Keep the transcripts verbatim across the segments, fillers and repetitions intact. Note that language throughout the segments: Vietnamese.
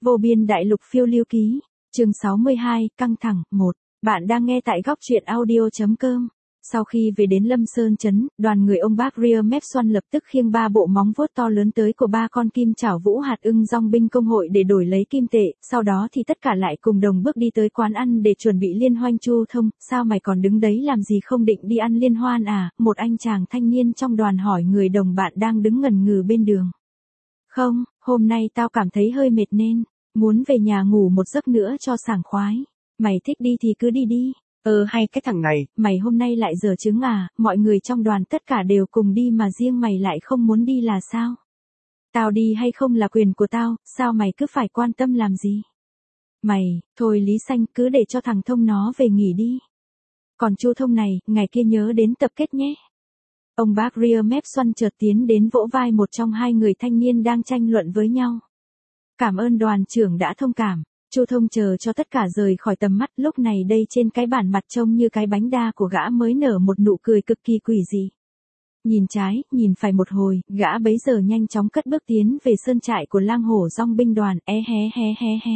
Vô biên đại lục phiêu lưu ký, chương sáu mươi hai, căng thẳng, một. Bạn đang nghe tại góc truyện audio chấm com. Sau khi về đến Lâm Sơn Trấn, đoàn người ông bác Ria Mép Xoăn lập tức khiêng ba bộ móng vuốt to lớn tới của ba con kim chảo vũ hạt ưng dong binh công hội để đổi lấy kim tệ, sau đó thì tất cả lại cùng đồng bước đi tới quán ăn để chuẩn bị liên hoan. Chu Thông, sao mày còn đứng đấy làm gì, không định đi ăn liên hoan à? Một anh chàng thanh niên trong đoàn hỏi người đồng bạn đang đứng ngần ngừ bên đường. Không, hôm nay tao cảm thấy hơi mệt nên muốn về nhà ngủ một giấc nữa cho sảng khoái. Mày thích đi thì cứ đi đi. Ờ hay cái thằng này, mày hôm nay lại dở chứng à, mọi người trong đoàn tất cả đều cùng đi mà riêng mày lại không muốn đi là sao? Tao đi hay không là quyền của tao, sao mày cứ phải quan tâm làm gì? Mày, thôi Lý Xanh, cứ để cho thằng Thông nó về nghỉ đi. Còn Chu Thông này, ngày kia nhớ đến tập kết nhé. Ông bác Ria Mép Xoăn chợt tiến đến vỗ vai một trong hai người thanh niên đang tranh luận với nhau. Cảm ơn đoàn trưởng đã thông cảm. Chu Thông chờ cho tất cả rời khỏi tầm mắt, lúc này đây trên cái bản mặt trông như cái bánh đa của gã mới nở một nụ cười cực kỳ quỷ dị. Nhìn trái, nhìn phải một hồi, gã bấy giờ nhanh chóng cất bước tiến về sơn trại của lang hổ dong binh đoàn, é hé hé hé hé.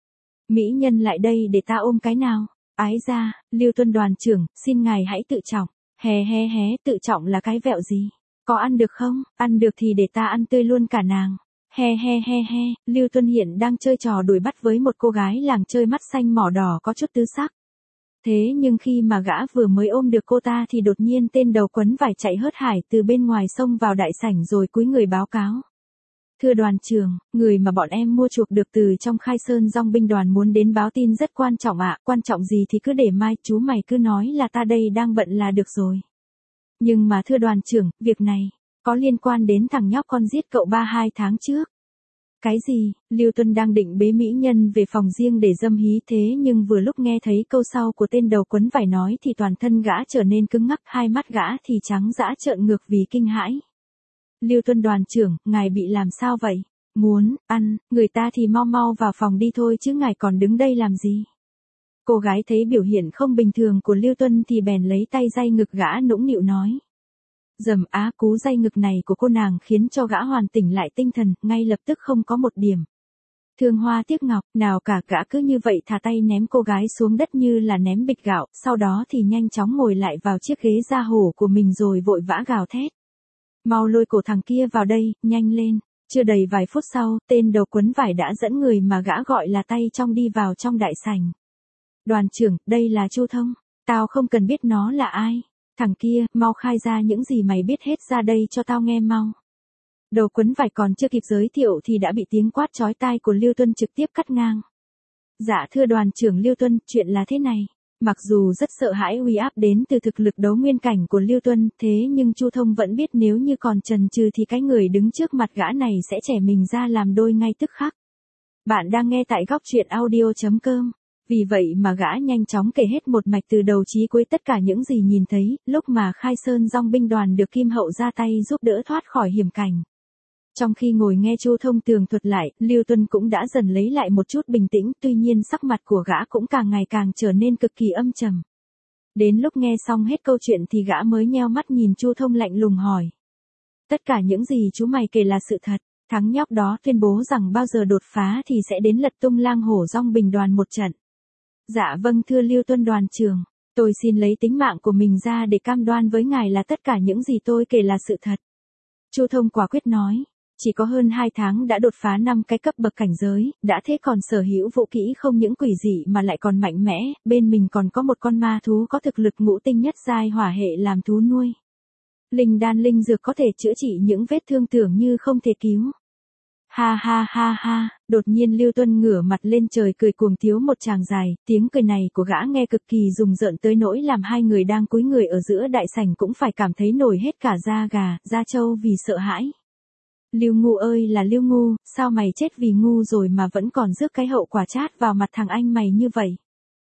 Mỹ nhân lại đây để ta ôm cái nào. Ái ra, Lưu Tuân đoàn trưởng, xin ngài hãy tự trọng. Hé hé hé, tự trọng là cái vẹo gì? Có ăn được không? Ăn được thì để ta ăn tươi luôn cả nàng. He he he he, Lưu Tuân hiện đang chơi trò đuổi bắt với một cô gái làng chơi mắt xanh mỏ đỏ có chút tứ sắc. Thế nhưng khi mà gã vừa mới ôm được cô ta thì đột nhiên tên đầu quấn vải chạy hớt hải từ bên ngoài xông vào đại sảnh rồi cúi người báo cáo. Thưa đoàn trưởng, người mà bọn em mua chuộc được từ trong Khai Sơn dong binh đoàn muốn đến báo tin rất quan trọng ạ, quan trọng gì thì cứ để mai, chú mày cứ nói là ta đây đang bận là được rồi. Nhưng mà thưa đoàn trưởng, việc này có liên quan đến thằng nhóc con giết cậu ba hai tháng trước. Cái gì? Lưu Tuân đang định bế mỹ nhân về phòng riêng để dâm hí, thế nhưng vừa lúc nghe thấy câu sau của tên đầu quấn vải nói thì toàn thân gã trở nên cứng ngắc, hai mắt gã thì trắng dã trợn ngược vì kinh hãi. Lưu Tuân đoàn trưởng, ngài bị làm sao vậy? Muốn ăn, người ta thì mau mau vào phòng đi thôi chứ ngài còn đứng đây làm gì? Cô gái thấy biểu hiện không bình thường của Lưu Tuân thì bèn lấy tay day ngực gã nũng nịu nói. Dầm á, cú day ngực này của cô nàng khiến cho gã hoàn tỉnh lại tinh thần, ngay lập tức không có một điểm thương hoa tiếc ngọc nào cả, gã cứ như vậy thả tay ném cô gái xuống đất như là ném bịch gạo, sau đó thì nhanh chóng ngồi lại vào chiếc ghế da hổ của mình rồi vội vã gào thét. Mau lôi cổ thằng kia vào đây, nhanh lên. Chưa đầy vài phút sau, tên đầu quấn vải đã dẫn người mà gã gọi là tay trong đi vào trong đại sảnh. Đoàn trưởng, đây là Chu Thông. Tao không cần biết nó là ai. Thằng kia, mau khai ra những gì mày biết hết ra đây cho tao nghe mau. Đầu quấn vải còn chưa kịp giới thiệu thì đã bị tiếng quát chói tai của Lưu Tuân trực tiếp cắt ngang. Dạ thưa đoàn trưởng Lưu Tuân, chuyện là thế này. Mặc dù rất sợ hãi uy áp đến từ thực lực đấu nguyên cảnh của Lưu Tuân, thế nhưng Chu Thông vẫn biết nếu như còn chần chừ thì cái người đứng trước mặt gã này sẽ trẻ mình ra làm đôi ngay tức khắc. Bạn đang nghe tại góc truyện audio chấm com. Vì vậy mà gã nhanh chóng kể hết một mạch từ đầu chí cuối tất cả những gì nhìn thấy, lúc mà Khai Sơn dong binh đoàn được Kim Hậu ra tay giúp đỡ thoát khỏi hiểm cảnh. Trong khi ngồi nghe Chu Thông tường thuật lại, Lưu Tuân cũng đã dần lấy lại một chút bình tĩnh, tuy nhiên sắc mặt của gã cũng càng ngày càng trở nên cực kỳ âm trầm. Đến lúc nghe xong hết câu chuyện thì gã mới nheo mắt nhìn Chu Thông lạnh lùng hỏi. Tất cả những gì chú mày kể là sự thật, thằng nhóc đó tuyên bố rằng bao giờ đột phá thì sẽ đến lật tung lang hổ dong binh đoàn một trận. Dạ vâng thưa Lưu Tuân đoàn trưởng, tôi xin lấy tính mạng của mình ra để cam đoan với ngài là tất cả những gì tôi kể là sự thật. Chu Thông quả quyết nói, chỉ có hơn hai tháng đã đột phá năm cái cấp bậc cảnh giới, đã thế còn sở hữu vũ kỹ không những quỷ dị mà lại còn mạnh mẽ, bên mình còn có một con ma thú có thực lực ngũ tinh nhất giai hỏa hệ làm thú nuôi. Linh đan linh dược có thể chữa trị những vết thương tưởng như không thể cứu. Ha ha ha ha, đột nhiên Lưu Tuân ngửa mặt lên trời cười cuồng tiếu một tràng dài, tiếng cười này của gã nghe cực kỳ rùng rợn tới nỗi làm hai người đang cúi người ở giữa đại sảnh cũng phải cảm thấy nổi hết cả da gà, da trâu vì sợ hãi. Lưu Ngu ơi là Lưu Ngu, sao mày chết vì ngu rồi mà vẫn còn rước cái hậu quả chát vào mặt thằng anh mày như vậy?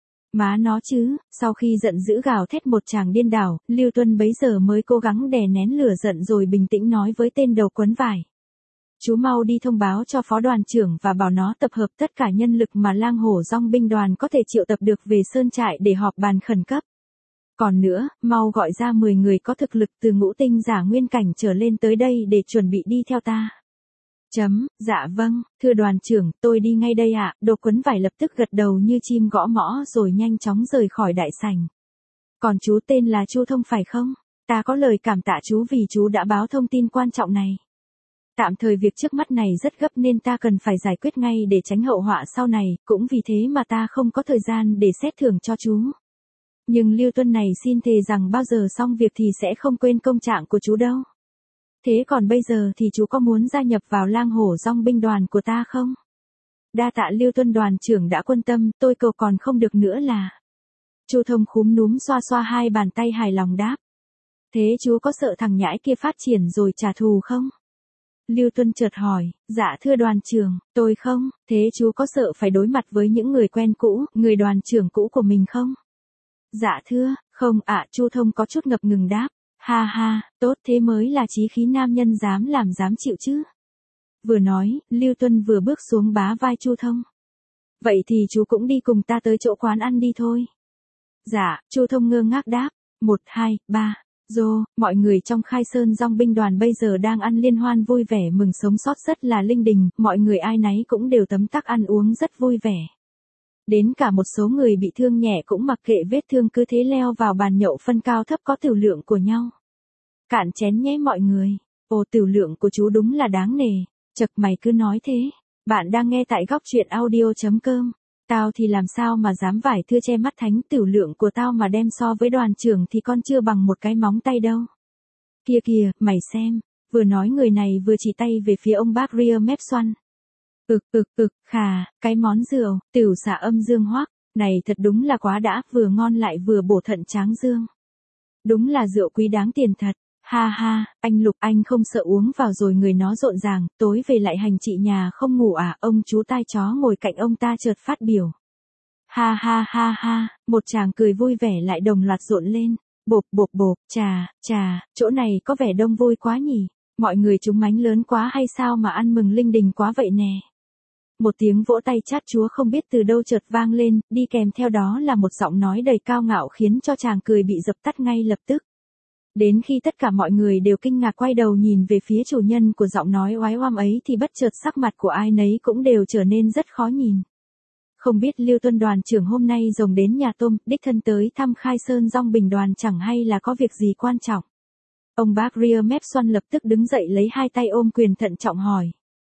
Má nó chứ, sau khi giận dữ gào thét một tràng điên đảo, Lưu Tuân bấy giờ mới cố gắng đè nén lửa giận rồi bình tĩnh nói với tên đầu quấn vải. Chú mau đi thông báo cho phó đoàn trưởng và bảo nó tập hợp tất cả nhân lực mà lang hổ dong binh đoàn có thể triệu tập được về sơn trại để họp bàn khẩn cấp. Còn nữa, mau gọi ra mười người có thực lực từ ngũ tinh giả nguyên cảnh trở lên tới đây để chuẩn bị đi theo ta. Chấm, dạ vâng, thưa đoàn trưởng, tôi đi ngay đây ạ. Đồ Quấn Vải lập tức gật đầu như chim gõ mõ rồi nhanh chóng rời khỏi đại sảnh. Còn chú tên là Chu Thông phải không? Ta có lời cảm tạ chú vì chú đã báo thông tin quan trọng này. Tạm thời việc trước mắt này rất gấp nên ta cần phải giải quyết ngay để tránh hậu họa sau này, cũng vì thế mà ta không có thời gian để xét thưởng cho chú. Nhưng Lưu Tuân này xin thề rằng bao giờ xong việc thì sẽ không quên công trạng của chú đâu. Thế còn bây giờ thì chú có muốn gia nhập vào lang hổ dong binh đoàn của ta không? Đa tạ Lưu Tuân đoàn trưởng đã quan tâm, tôi cầu còn không được nữa là. Chu Thông khúm núm xoa xoa hai bàn tay hài lòng đáp. Thế chú có sợ thằng nhãi kia phát triển rồi trả thù không? Lưu Tuân chợt hỏi, dạ thưa đoàn trưởng, tôi không, thế chú có sợ phải đối mặt với những người quen cũ, người đoàn trưởng cũ của mình không? Dạ thưa, không ạ. Chu Thông có chút ngập ngừng đáp. Ha ha, tốt thế mới là chí khí nam nhân dám làm dám chịu chứ. Vừa nói, Lưu Tuân vừa bước xuống bá vai Chu Thông. Vậy thì chú cũng đi cùng ta tới chỗ quán ăn đi thôi. Dạ, Chu Thông ngơ ngác đáp. Một, hai, ba. Dô, mọi người trong Khai Sơn Dong binh đoàn bây giờ đang ăn liên hoan vui vẻ mừng sống sót rất là linh đình, mọi người ai nấy cũng đều tấm tắc ăn uống rất vui vẻ. Đến cả một số người bị thương nhẹ cũng mặc kệ vết thương cứ thế leo vào bàn nhậu phân cao thấp có tiểu lượng của nhau. Cạn chén nhé mọi người. Ồ, tiểu lượng của chú đúng là đáng nể. Chật mày cứ nói thế. Bạn đang nghe tại góc truyện audio chấm com. Tao thì làm sao mà dám vải thưa che mắt thánh, tiểu lượng của tao mà đem so với đoàn trưởng thì con chưa bằng một cái móng tay đâu. Kia kìa, mày xem. Vừa nói người này vừa chỉ tay về phía ông bác ria mép xoăn. Ực ực ực, khà, cái món rượu, tiểu xả âm dương hoác, này thật đúng là quá đã, vừa ngon lại vừa bổ thận tráng dương. Đúng là rượu quý đáng tiền thật, ha ha, anh Lục anh không sợ uống vào rồi người nó rộn ràng, tối về lại hành chị nhà không ngủ à, ông chú tai chó ngồi cạnh ông ta chợt phát biểu. Ha ha ha ha, một chàng cười vui vẻ lại đồng loạt rộn lên, bộp bộp bộp, chà, chà, chỗ này có vẻ đông vui quá nhỉ. Mọi người chúng mánh lớn quá hay sao mà ăn mừng linh đình quá vậy nè. Một tiếng vỗ tay chát chúa không biết từ đâu chợt vang lên, đi kèm theo đó là một giọng nói đầy cao ngạo khiến cho chàng cười bị dập tắt ngay lập tức. Đến khi tất cả mọi người đều kinh ngạc quay đầu nhìn về phía chủ nhân của giọng nói oái oăm ấy thì bất chợt sắc mặt của ai nấy cũng đều trở nên rất khó nhìn. Không biết Lưu Tuân đoàn trưởng hôm nay rồng đến nhà tôm, đích thân tới thăm Khai Sơn Dong binh đoàn chẳng hay là có việc gì quan trọng. Ông bác ria mép xoăn lập tức đứng dậy lấy hai tay ôm quyền thận trọng hỏi.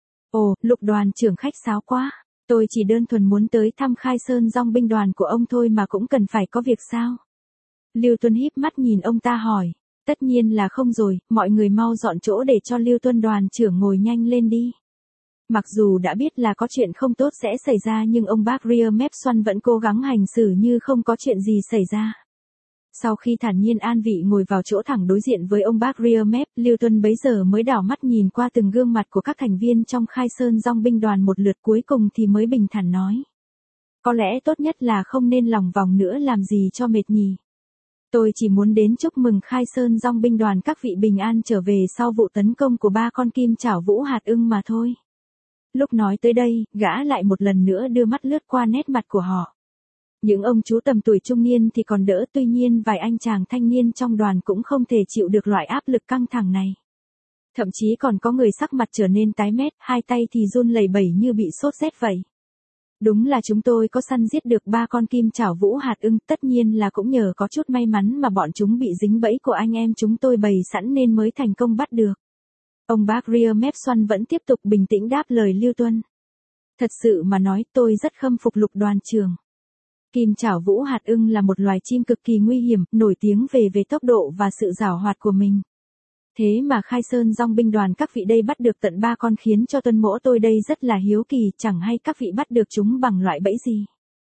Ồ, Lục đoàn trưởng khách sáo quá, tôi chỉ đơn thuần muốn tới thăm Khai Sơn Dong binh đoàn của ông thôi mà cũng cần phải có việc sao? Lưu Tuân híp mắt nhìn ông ta hỏi, tất nhiên là không rồi, mọi người mau dọn chỗ để cho Lưu Tuân đoàn trưởng ngồi nhanh lên đi. Mặc dù đã biết là có chuyện không tốt sẽ xảy ra nhưng ông bác ria mép xoăn vẫn cố gắng hành xử như không có chuyện gì xảy ra. Sau khi thản nhiên an vị ngồi vào chỗ thẳng đối diện với ông bác ria mép, Lưu Tuân bấy giờ mới đảo mắt nhìn qua từng gương mặt của các thành viên trong Khai Sơn Dong binh đoàn một lượt cuối cùng thì mới bình thản nói. Có lẽ tốt nhất là không nên lòng vòng nữa làm gì cho mệt nhỉ. Tôi chỉ muốn đến chúc mừng Khai Sơn Dong binh đoàn các vị bình an trở về sau vụ tấn công của ba con kim chảo vũ hạt ưng mà thôi. Lúc nói tới đây, gã lại một lần nữa đưa mắt lướt qua nét mặt của họ. Những ông chú tầm tuổi trung niên thì còn đỡ, tuy nhiên vài anh chàng thanh niên trong đoàn cũng không thể chịu được loại áp lực căng thẳng này. Thậm chí còn có người sắc mặt trở nên tái mét, hai tay thì run lẩy bẩy như bị sốt rét vậy. Đúng là chúng tôi có săn giết được ba con kim chảo vũ hạt ưng, tất nhiên là cũng nhờ có chút may mắn mà bọn chúng bị dính bẫy của anh em chúng tôi bày sẵn nên mới thành công bắt được. Ông bác ria mép xoăn vẫn tiếp tục bình tĩnh đáp lời Lưu Tuân. Thật sự mà nói tôi rất khâm phục Lục đoàn trưởng. Kim chảo vũ hạt ưng là một loài chim cực kỳ nguy hiểm, nổi tiếng về về tốc độ và sự giàu hoạt của mình. Thế mà Khai Sơn Dong binh đoàn các vị đây bắt được tận ba con khiến cho Tuân mỗ tôi đây rất là hiếu kỳ, chẳng hay các vị bắt được chúng bằng loại bẫy gì.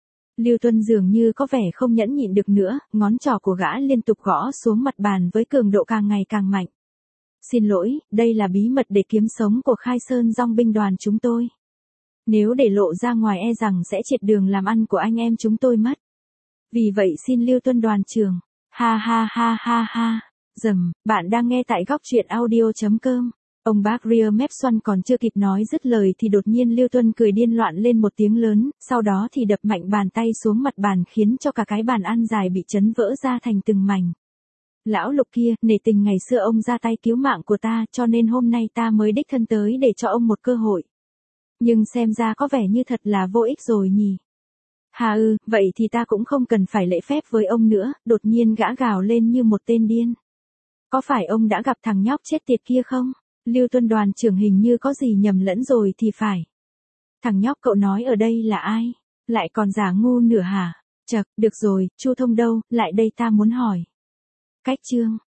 Lưu Tuân dường như có vẻ không nhẫn nhịn được nữa, ngón trỏ của gã liên tục gõ xuống mặt bàn với cường độ càng ngày càng mạnh. Xin lỗi, đây là bí mật để kiếm sống của Khai Sơn Dong binh đoàn chúng tôi. Nếu để lộ ra ngoài e rằng sẽ triệt đường làm ăn của anh em chúng tôi mất. Vì vậy xin Lưu Tuân đoàn trưởng. Ha ha ha ha ha. Dầm, bạn đang nghe tại góc truyện audio chấm com. Ông bác ria mép xoăn còn chưa kịp nói dứt lời thì đột nhiên Lưu Tuân cười điên loạn lên một tiếng lớn, sau đó thì đập mạnh bàn tay xuống mặt bàn khiến cho cả cái bàn ăn dài bị chấn vỡ ra thành từng mảnh. Lão Lục kia, nể tình ngày xưa ông ra tay cứu mạng của ta, cho nên hôm nay ta mới đích thân tới để cho ông một cơ hội. Nhưng xem ra có vẻ như thật là vô ích rồi nhỉ. Hà ư, vậy thì ta cũng không cần phải lễ phép với ông nữa, đột nhiên gã gào lên như một tên điên. Có phải ông đã gặp thằng nhóc chết tiệt kia không? Lưu Tuân đoàn trưởng hình như có gì nhầm lẫn rồi thì phải. Thằng nhóc cậu nói ở đây là ai? Lại còn giả ngu nửa hả? Chậc, được rồi, Chu Thông đâu, lại đây ta muốn hỏi. Cách chương